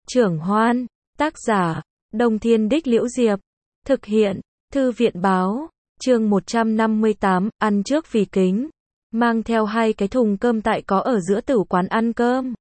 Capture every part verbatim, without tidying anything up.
Trưởng Hoan, tác giả, Đông Thiên Đích Liễu Diệp, thực hiện, Thư viện báo, chương một trăm năm mươi tám, ăn trước vì kính, mang theo hai cái thùng cơm tại có ở giữa tử quán ăn cơm.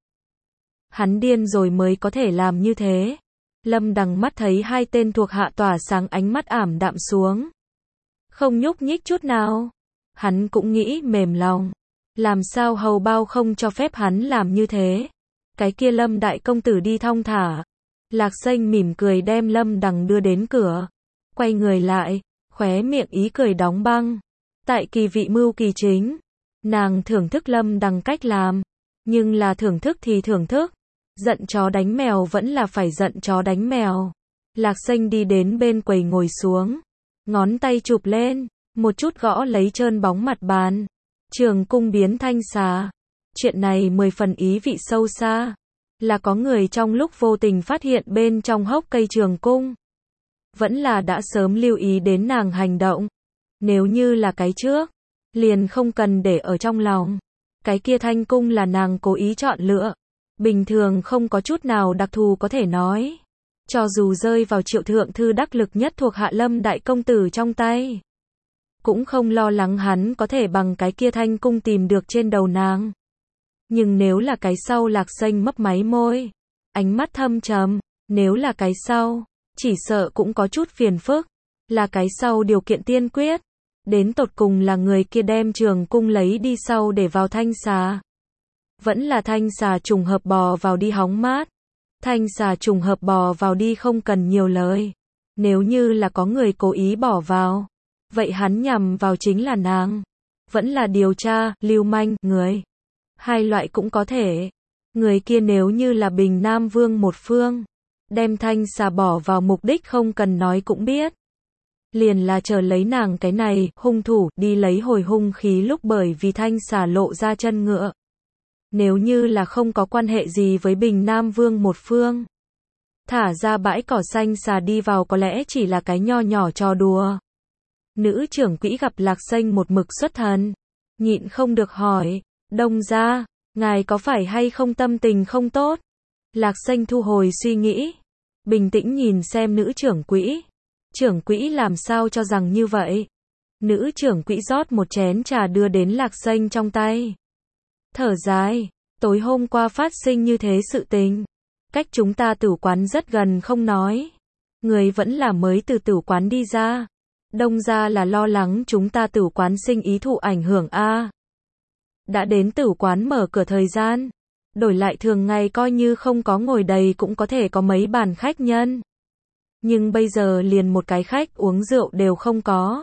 Hắn điên rồi mới có thể làm như thế. Lâm Đằng mắt thấy hai tên thuộc hạ tỏa sáng ánh mắt ảm đạm xuống. Không nhúc nhích chút nào. Hắn cũng nghĩ mềm lòng. Làm sao hầu bao không cho phép hắn làm như thế. Cái kia Lâm đại công tử đi thong thả. Lạc Xanh mỉm cười đem Lâm Đằng đưa đến cửa. Quay người lại, khóe miệng ý cười đóng băng. Tại kỳ vị mưu kỳ chính. Nàng thưởng thức Lâm Đằng cách làm. Nhưng là thưởng thức thì thưởng thức. Giận chó đánh mèo vẫn là phải giận chó đánh mèo. Lạc Xanh đi đến bên quầy ngồi xuống. Ngón tay chụp lên. Một chút gõ lấy trơn bóng mặt bàn. Trường cung biến thanh xà. Chuyện này mười phần ý vị sâu xa. Là có người trong lúc vô tình phát hiện bên trong hốc cây trường cung. Vẫn là đã sớm lưu ý đến nàng hành động. Nếu như là cái trước. Liền không cần để ở trong lòng. Cái kia thanh cung là nàng cố ý chọn lựa. Bình thường không có chút nào đặc thù có thể nói. Cho dù rơi vào Triệu thượng thư đắc lực nhất thuộc hạ Lâm đại công tử trong tay. Cũng không lo lắng hắn có thể bằng cái kia thanh cung tìm được trên đầu nàng. Nhưng nếu là cái sau, Lạc Xanh mấp máy môi. Ánh mắt thâm trầm. Nếu là cái sau, chỉ sợ cũng có chút phiền phức. Là cái sau điều kiện tiên quyết. Đến tột cùng là người kia đem trường cung lấy đi sau để vào thanh xà. Vẫn là thanh xà trùng hợp bò vào đi hóng mát. Thanh xà trùng hợp bò vào đi không cần nhiều lời. Nếu như là có người cố ý bỏ vào. Vậy hắn nhằm vào chính là nàng. Vẫn là điều tra, lưu manh, người. Hai loại cũng có thể. Người kia nếu như là Bình Nam Vương một phương. Đem thanh xà bỏ vào mục đích không cần nói cũng biết. Liền là chờ lấy nàng cái này, hung thủ, đi lấy hồi hung khí lúc bởi vì thanh xà lộ ra chân ngựa. Nếu như là không có quan hệ gì với Bình Nam Vương một phương. Thả ra bãi cỏ xanh xà đi vào có lẽ chỉ là cái nho nhỏ trò đùa. Nữ trưởng quỹ gặp Lạc Xanh một mực xuất thần. Nhịn không được hỏi, Đông gia, ngài có phải hay không tâm tình không tốt? Lạc Xanh thu hồi suy nghĩ. Bình tĩnh nhìn xem nữ trưởng quỹ. Trưởng quỹ làm sao cho rằng như vậy? Nữ trưởng quỹ rót một chén trà đưa đến Lạc Xanh trong tay. Thở dài, tối hôm qua phát sinh như thế sự tình. Cách chúng ta tử quán rất gần không nói. Người vẫn là mới từ tử quán đi ra. Đông gia là lo lắng chúng ta tử quán sinh ý thụ ảnh hưởng a. Đã đến tử quán mở cửa thời gian. Đổi lại thường ngày coi như không có ngồi đầy cũng có thể có mấy bàn khách nhân. Nhưng bây giờ liền một cái khách uống rượu đều không có.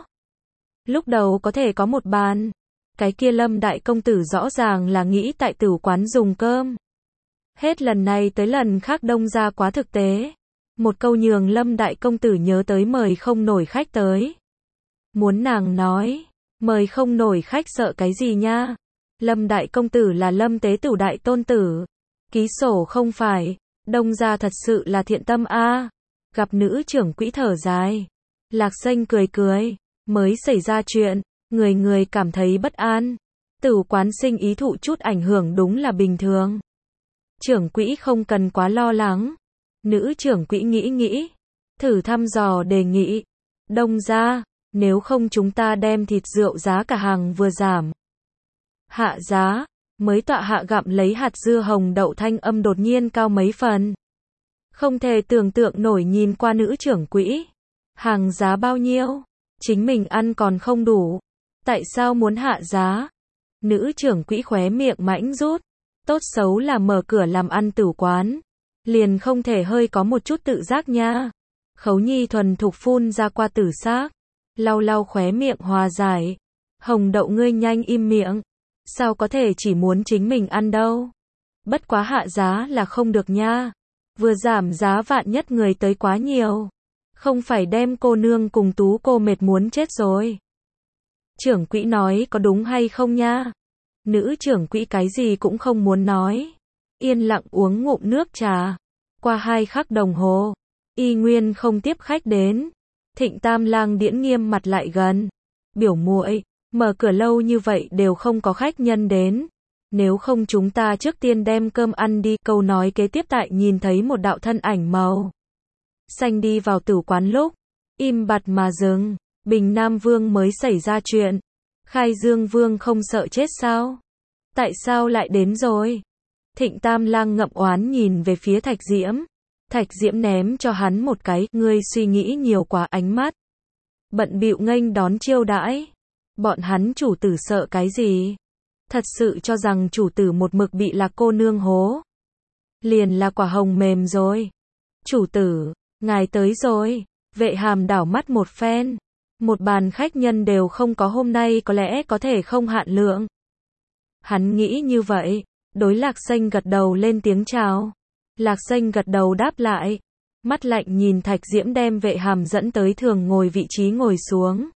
Lúc đầu có thể có một bàn. Cái kia Lâm đại công tử rõ ràng là nghĩ tại tử quán dùng cơm. Hết lần này tới lần khác Đông gia quá thực tế. Một câu nhường Lâm đại công tử nhớ tới mời không nổi khách tới. Muốn nàng nói, mời không nổi khách sợ cái gì nha. Lâm đại công tử là Lâm tế tử đại tôn tử. Ký sổ không phải, Đông gia thật sự là thiện tâm a. Gặp nữ trưởng quỹ thở dài. Lạc Xanh cười cười, mới xảy ra chuyện. Người người cảm thấy bất an. Tử quán sinh ý thụ chút ảnh hưởng đúng là bình thường. Trưởng quỹ không cần quá lo lắng. Nữ trưởng quỹ nghĩ nghĩ. Thử thăm dò đề nghị. Đông gia, nếu không chúng ta đem thịt rượu giá cả hàng vừa giảm. Hạ giá, mới tọa hạ gặm lấy hạt dưa hồng đậu thanh âm đột nhiên cao mấy phần. Không thể tưởng tượng nổi nhìn qua nữ trưởng quỹ. Hàng giá bao nhiêu? Chính mình ăn còn không đủ. Tại sao muốn hạ giá? Nữ trưởng quỹ khóe miệng mãnh rút. Tốt xấu là mở cửa làm ăn tử quán. Liền không thể hơi có một chút tự giác nha. Khấu Nhi thuần thục phun ra qua tử xác. Lau lau khóe miệng hòa giải. Hồng đậu ngươi nhanh im miệng. Sao có thể chỉ muốn chính mình ăn đâu. Bất quá hạ giá là không được nha. Vừa giảm giá vạn nhất người tới quá nhiều. Không phải đem cô nương cùng tú cô mệt muốn chết rồi. Trưởng quỹ nói có đúng hay không nha? Nữ trưởng quỹ cái gì cũng không muốn nói. Yên lặng uống ngụm nước trà. Qua hai khắc đồng hồ. Y nguyên không tiếp khách đến. Thịnh Tam Lang điễn nghiêm mặt lại gần. Biểu muội, mở cửa lâu như vậy đều không có khách nhân đến. Nếu không chúng ta trước tiên đem cơm ăn đi. Câu nói kế tiếp tại nhìn thấy một đạo thân ảnh màu xanh đi vào tử quán lúc, im bặt mà dừng. Bình Nam Vương mới xảy ra chuyện. Khai Dương Vương không sợ chết sao? Tại sao lại đến rồi? Thịnh Tam Lang ngậm oán nhìn về phía Thạch Diễm. Thạch Diễm ném cho hắn một cái, ngươi suy nghĩ nhiều quá, ánh mắt bận bịu nghênh đón chiêu đãi. Bọn hắn chủ tử sợ cái gì? Thật sự cho rằng chủ tử một mực bị Lạc cô nương hố. Liền là quả hồng mềm rồi. Chủ tử, ngài tới rồi. Vệ Hàm đảo mắt một phen. Một bàn khách nhân đều không có hôm nay có lẽ có thể không hạn lượng. Hắn nghĩ như vậy. Đối Lạc Xanh gật đầu lên tiếng chào. Lạc Xanh gật đầu đáp lại. Mắt lạnh nhìn Thạch Diễm đem Vệ Hàm dẫn tới thường ngồi vị trí ngồi xuống.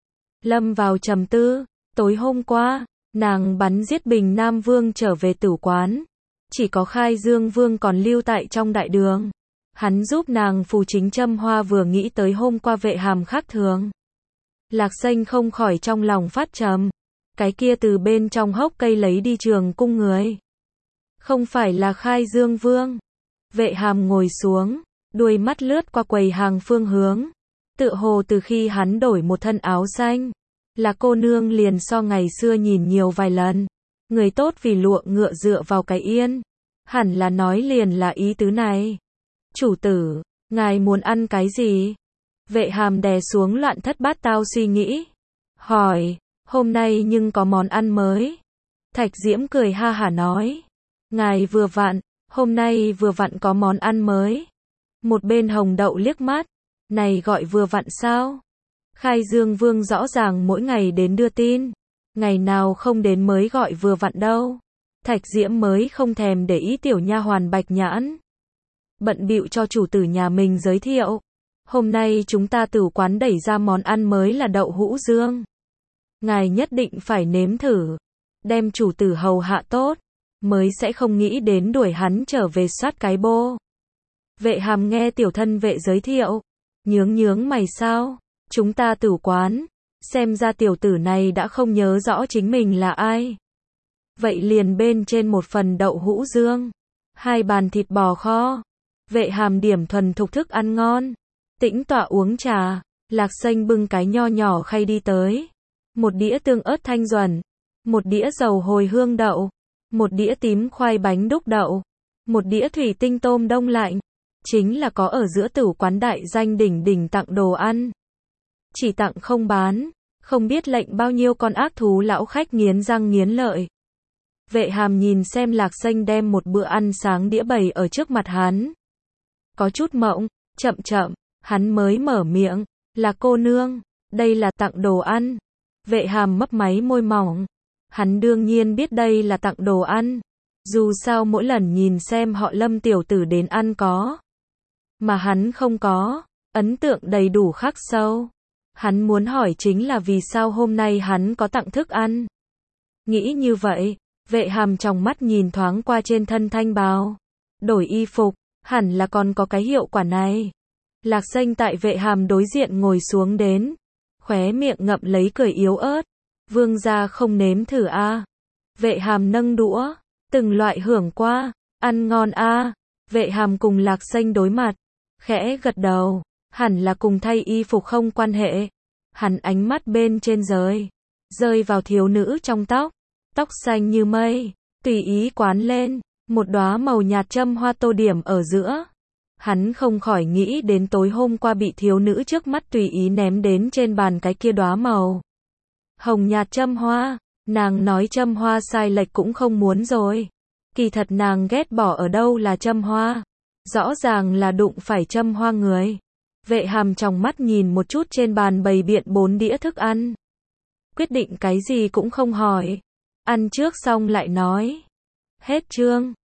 Lâm vào trầm tư. Tối hôm qua, nàng bắn giết Bình Nam Vương trở về tử quán. Chỉ có Khai Dương Vương còn lưu tại trong đại đường. Hắn giúp nàng phù chính châm hoa vừa nghĩ tới hôm qua Vệ Hàm khác thường. Lạc Xanh không khỏi trong lòng phát trầm. Cái kia từ bên trong hốc cây lấy đi Trường cung người. Không phải là Khai Dương Vương. Vệ Hàm ngồi xuống, đuôi mắt lướt qua quầy hàng phương hướng. Tựa hồ từ khi hắn đổi một thân áo xanh, là cô nương liền so ngày xưa nhìn nhiều vài lần. Người tốt vì lụa ngựa dựa vào cái yên. Hẳn là nói liền là ý tứ này. Chủ tử, ngài muốn ăn cái gì? Vệ Hàm đè xuống loạn thất bát tao suy nghĩ. Hỏi, hôm nay nhưng có món ăn mới. Thạch Diễm cười ha hả nói. Ngài vừa vặn, hôm nay vừa vặn có món ăn mới. Một bên Hồng Đậu liếc mắt. Này gọi vừa vặn sao? Khai Dương Vương rõ ràng mỗi ngày đến đưa tin. Ngày nào không đến mới gọi vừa vặn đâu. Thạch Diễm mới không thèm để ý tiểu nha hoàn Bạch Nhãn. Bận bịu cho chủ tử nhà mình giới thiệu. Hôm nay chúng ta tử quán đẩy ra món ăn mới là đậu hũ dương. Ngài nhất định phải nếm thử. Đem chủ tử hầu hạ tốt. Mới sẽ không nghĩ đến đuổi hắn trở về soát cái bô. Vệ Hàm nghe tiểu thân vệ giới thiệu. Nhướng nhướng mày sao? Chúng ta tử quán. Xem ra tiểu tử này đã không nhớ rõ chính mình là ai. Vậy liền bên trên một phần đậu hũ dương. Hai bàn thịt bò kho. Vệ Hàm điểm thuần thục thức ăn ngon. Tĩnh tọa uống trà. Lạc Xanh bưng cái nho nhỏ khay đi tới. Một đĩa tương ớt thanh duẩn. Một đĩa dầu hồi hương đậu. Một đĩa tím khoai bánh đúc đậu. Một đĩa thủy tinh tôm đông lạnh. Chính là có ở giữa tử quán đại danh đỉnh đỉnh tặng đồ ăn. Chỉ tặng không bán. Không biết lệnh bao nhiêu con ác thú lão khách nghiến răng nghiến lợi. Vệ Hàm nhìn xem Lạc Xanh đem một bữa ăn sáng đĩa bày ở trước mặt hắn. Có chút mộng, chậm chậm, hắn mới mở miệng. Là cô nương, đây là tặng đồ ăn. Vệ Hàm mấp máy môi mỏng. Hắn đương nhiên biết đây là tặng đồ ăn. Dù sao mỗi lần nhìn xem họ Lâm tiểu tử đến ăn có. Mà hắn không có. Ấn tượng đầy đủ khắc sâu. Hắn muốn hỏi chính là vì sao hôm nay hắn có tặng thức ăn. Nghĩ như vậy, Vệ Hàm trong mắt nhìn thoáng qua trên thân thanh bào. Đổi y phục, hẳn là còn có cái hiệu quả này. Lạc Xanh tại Vệ Hàm đối diện ngồi xuống đến. Khóe miệng ngậm lấy cười yếu ớt. Vương gia không nếm thử a? À. Vệ Hàm nâng đũa. Từng loại hưởng qua. Ăn ngon a? À. Vệ Hàm cùng Lạc Xanh đối mặt. Khẽ gật đầu. Hẳn là cùng thay y phục không quan hệ. Hắn ánh mắt bên trên rơi. Rơi vào thiếu nữ trong tóc. Tóc xanh như mây. Tùy ý quán lên. Một đóa màu nhạt châm hoa tô điểm ở giữa. Hắn không khỏi nghĩ đến tối hôm qua bị thiếu nữ trước mắt tùy ý ném đến trên bàn cái kia đóa màu hồng nhạt châm hoa. Nàng nói châm hoa sai lệch cũng không muốn rồi. Kỳ thật nàng ghét bỏ ở đâu là châm hoa. Rõ ràng là đụng phải châm hoa người. Vệ Hàm trong mắt nhìn một chút trên bàn bày biện bốn đĩa thức ăn. Quyết định cái gì cũng không hỏi. Ăn trước xong lại nói. Hết chương.